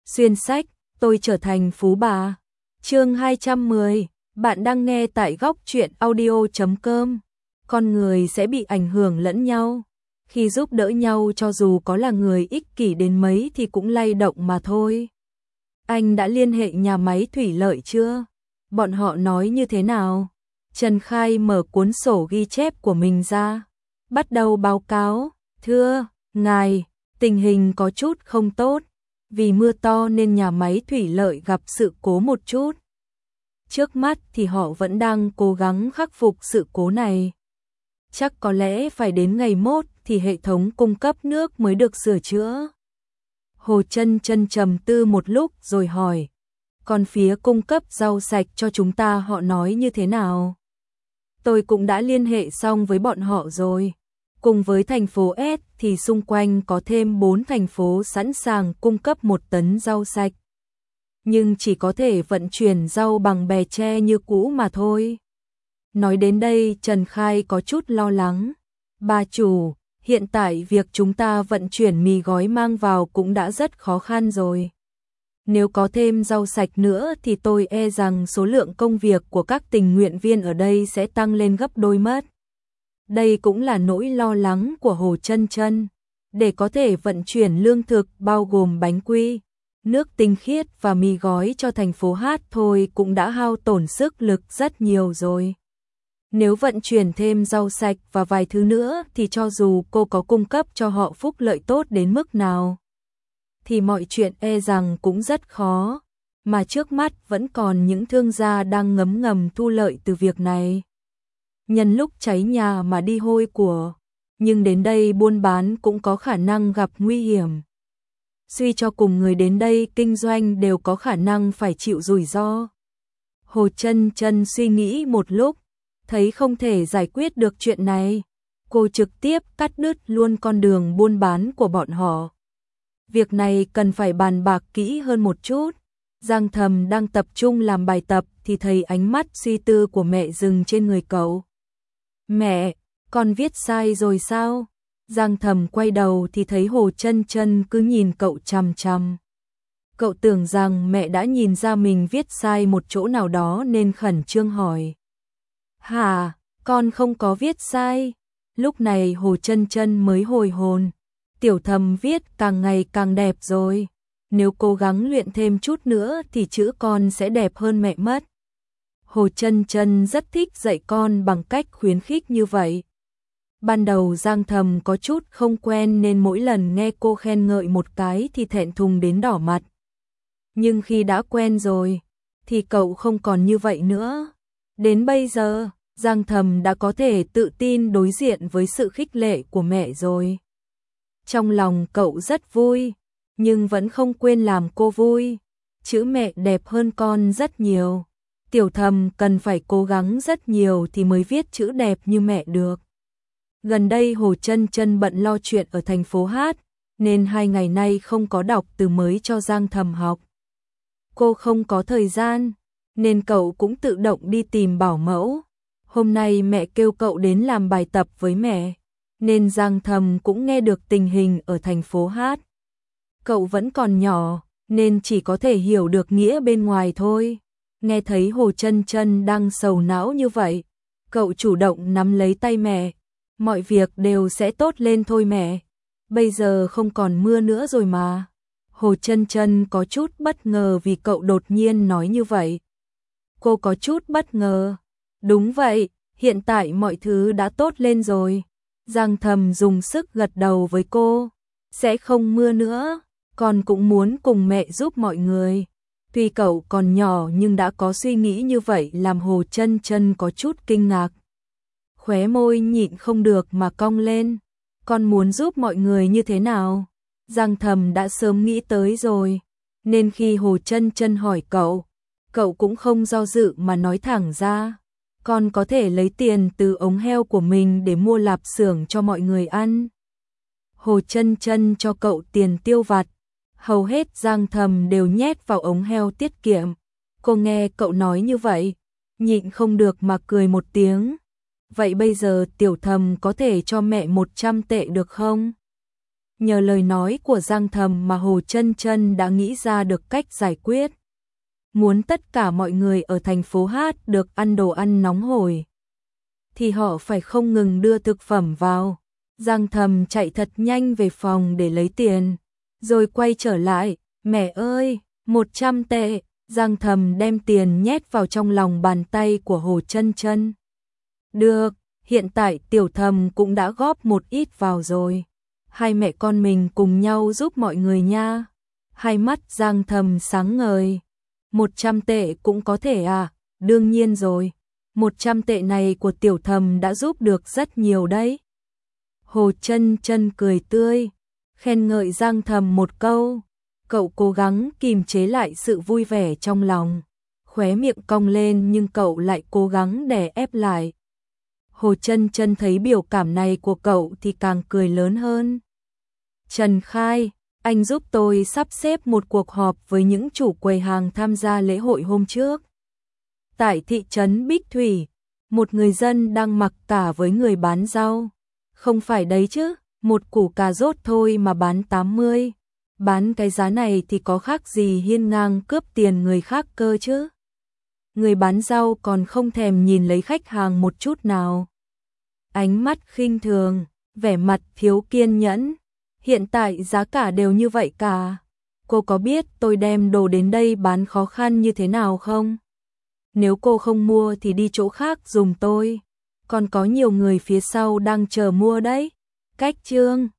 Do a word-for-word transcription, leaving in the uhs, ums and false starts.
Xuyên sách, tôi trở thành phú bà. Chương hai trăm mười, bạn đang nghe tại góc truyện audio chấm com. Con người sẽ bị ảnh hưởng lẫn nhau. Khi giúp đỡ nhau cho dù có là người ích kỷ đến mấy thì cũng lay động mà thôi. Anh đã liên hệ nhà máy thủy lợi chưa? Bọn họ nói như thế nào? Trần Khai mở cuốn sổ ghi chép của mình ra. Bắt đầu báo cáo. Thưa, ngài, tình hình có chút không tốt. Vì mưa to nên nhà máy thủy lợi gặp sự cố một chút. Trước mắt thì họ vẫn đang cố gắng khắc phục sự cố này. Chắc có lẽ phải đến ngày mốt thì hệ thống cung cấp nước mới được sửa chữa. Hồ Chân Chân trầm tư một lúc rồi hỏi. Còn phía cung cấp rau sạch cho chúng ta họ nói như thế nào? Tôi cũng đã liên hệ xong với bọn họ rồi. Cùng với thành phố S thì xung quanh có thêm bốn thành phố sẵn sàng cung cấp một tấn rau sạch. Nhưng chỉ có thể vận chuyển rau bằng bè tre như cũ mà thôi. Nói đến đây Trần Khai có chút lo lắng. Bà chủ, hiện tại việc chúng ta vận chuyển mì gói mang vào cũng đã rất khó khăn rồi. Nếu có thêm rau sạch nữa thì tôi e rằng số lượng công việc của các tình nguyện viên ở đây sẽ tăng lên gấp đôi mất. Đây cũng là nỗi lo lắng của Hồ Chân Chân. Để có thể vận chuyển lương thực bao gồm bánh quy, nước tinh khiết và mì gói cho thành phố Hát thôi cũng đã hao tổn sức lực rất nhiều rồi. Nếu vận chuyển thêm rau sạch và vài thứ nữa thì cho dù cô có cung cấp cho họ phúc lợi tốt đến mức nào, thì mọi chuyện e rằng cũng rất khó, mà trước mắt vẫn còn những thương gia đang ngấm ngầm thu lợi từ việc này. Nhân lúc cháy nhà mà đi hôi của, nhưng đến đây buôn bán cũng có khả năng gặp nguy hiểm. Suy cho cùng người đến đây kinh doanh đều có khả năng phải chịu rủi ro. Hồ Chân Chân suy nghĩ một lúc, thấy không thể giải quyết được chuyện này, cô trực tiếp cắt đứt luôn con đường buôn bán của bọn họ. Việc này cần phải bàn bạc kỹ hơn một chút. Giang Thầm đang tập trung làm bài tập thì thấy ánh mắt suy tư của mẹ dừng trên người cậu. Mẹ, con viết sai rồi sao? Giang Thầm quay đầu thì thấy Hồ Chân Chân cứ nhìn cậu chằm chằm. Cậu tưởng rằng mẹ đã nhìn ra mình viết sai một chỗ nào đó nên khẩn trương hỏi. Hả, con không có viết sai. Lúc này Hồ Chân Chân mới hồi hồn. Tiểu Thầm viết càng ngày càng đẹp rồi. Nếu cố gắng luyện thêm chút nữa thì chữ con sẽ đẹp hơn mẹ mất. Hồ Chân Chân rất thích dạy con bằng cách khuyến khích như vậy. Ban đầu Giang Thầm có chút không quen nên mỗi lần nghe cô khen ngợi một cái thì thẹn thùng đến đỏ mặt. Nhưng khi đã quen rồi, thì cậu không còn như vậy nữa. Đến bây giờ, Giang Thầm đã có thể tự tin đối diện với sự khích lệ của mẹ rồi. Trong lòng cậu rất vui, nhưng vẫn không quên làm cô vui. Chữ mẹ đẹp hơn con rất nhiều. Tiểu Thầm cần phải cố gắng rất nhiều thì mới viết chữ đẹp như mẹ được. Gần đây Hồ Chân Chân bận lo chuyện ở thành phố Hát, nên hai ngày nay không có đọc từ mới cho Giang Thầm học. Cô không có thời gian, nên cậu cũng tự động đi tìm bảo mẫu. Hôm nay mẹ kêu cậu đến làm bài tập với mẹ, nên Giang Thầm cũng nghe được tình hình ở thành phố Hát. Cậu vẫn còn nhỏ, nên chỉ có thể hiểu được nghĩa bên ngoài thôi. Nghe thấy Hồ Chân Chân đang sầu não như vậy, cậu chủ động nắm lấy tay mẹ. Mọi việc đều sẽ tốt lên thôi mẹ. Bây giờ không còn mưa nữa rồi mà. Hồ Chân Chân có chút bất ngờ vì cậu đột nhiên nói như vậy. Cô có chút bất ngờ. Đúng vậy, hiện tại mọi thứ đã tốt lên rồi. Giang Thầm dùng sức gật đầu với cô. Sẽ không mưa nữa, con cũng muốn cùng mẹ giúp mọi người. Tuy cậu còn nhỏ nhưng đã có suy nghĩ như vậy làm Hồ Chân Chân có chút kinh ngạc. Khóe môi nhịn không được mà cong lên. Con muốn giúp mọi người như thế nào? Giang Thầm đã sớm nghĩ tới rồi, nên khi Hồ Chân Chân hỏi cậu, cậu cũng không do dự mà nói thẳng ra. Con có thể lấy tiền từ ống heo của mình để mua lạp xưởng cho mọi người ăn. Hồ Chân Chân cho cậu tiền tiêu vặt, hầu hết Giang Thầm đều nhét vào ống heo tiết kiệm. Cô nghe cậu nói như vậy, nhịn không được mà cười một tiếng. Vậy bây giờ Tiểu Thầm có thể cho mẹ một trăm tệ được không? Nhờ lời nói của Giang Thầm mà Hồ Chân Chân đã nghĩ ra được cách giải quyết. Muốn tất cả mọi người ở thành phố Hát được ăn đồ ăn nóng hổi, thì họ phải không ngừng đưa thực phẩm vào. Giang Thầm chạy thật nhanh về phòng để lấy tiền, rồi quay trở lại. Mẹ ơi, một trăm tệ. Giang Thầm đem tiền nhét vào trong lòng bàn tay của Hồ Chân Chân. Được, hiện tại Tiểu Thầm cũng đã góp một ít vào rồi. Hai mẹ con mình cùng nhau giúp mọi người nha. Hai mắt Giang Thầm sáng ngời. Một trăm tệ cũng có thể à? Đương nhiên rồi. Một trăm tệ này của Tiểu Thầm đã giúp được rất nhiều đấy. Hồ Chân Chân cười tươi, khen ngợi Giang Thầm một câu. Cậu cố gắng kìm chế lại sự vui vẻ trong lòng, khóe miệng cong lên nhưng cậu lại cố gắng đè ép lại. Hồ Chân Chân thấy biểu cảm này của cậu thì càng cười lớn hơn. Trần Khai, anh giúp tôi sắp xếp một cuộc họp với những chủ quầy hàng tham gia lễ hội hôm trước. Tại thị trấn Bích Thủy, một người dân đang mặc cả với người bán rau. Không phải đấy chứ, một củ cà rốt thôi mà bán tám mươi. Bán cái giá này thì có khác gì hiên ngang cướp tiền người khác cơ chứ. Người bán rau còn không thèm nhìn lấy khách hàng một chút nào. Ánh mắt khinh thường, vẻ mặt thiếu kiên nhẫn. Hiện tại giá cả đều như vậy cả. Cô có biết tôi đem đồ đến đây bán khó khăn như thế nào không? Nếu cô không mua thì đi chỗ khác dùng tôi. Còn có nhiều người phía sau đang chờ mua đấy. Cách chương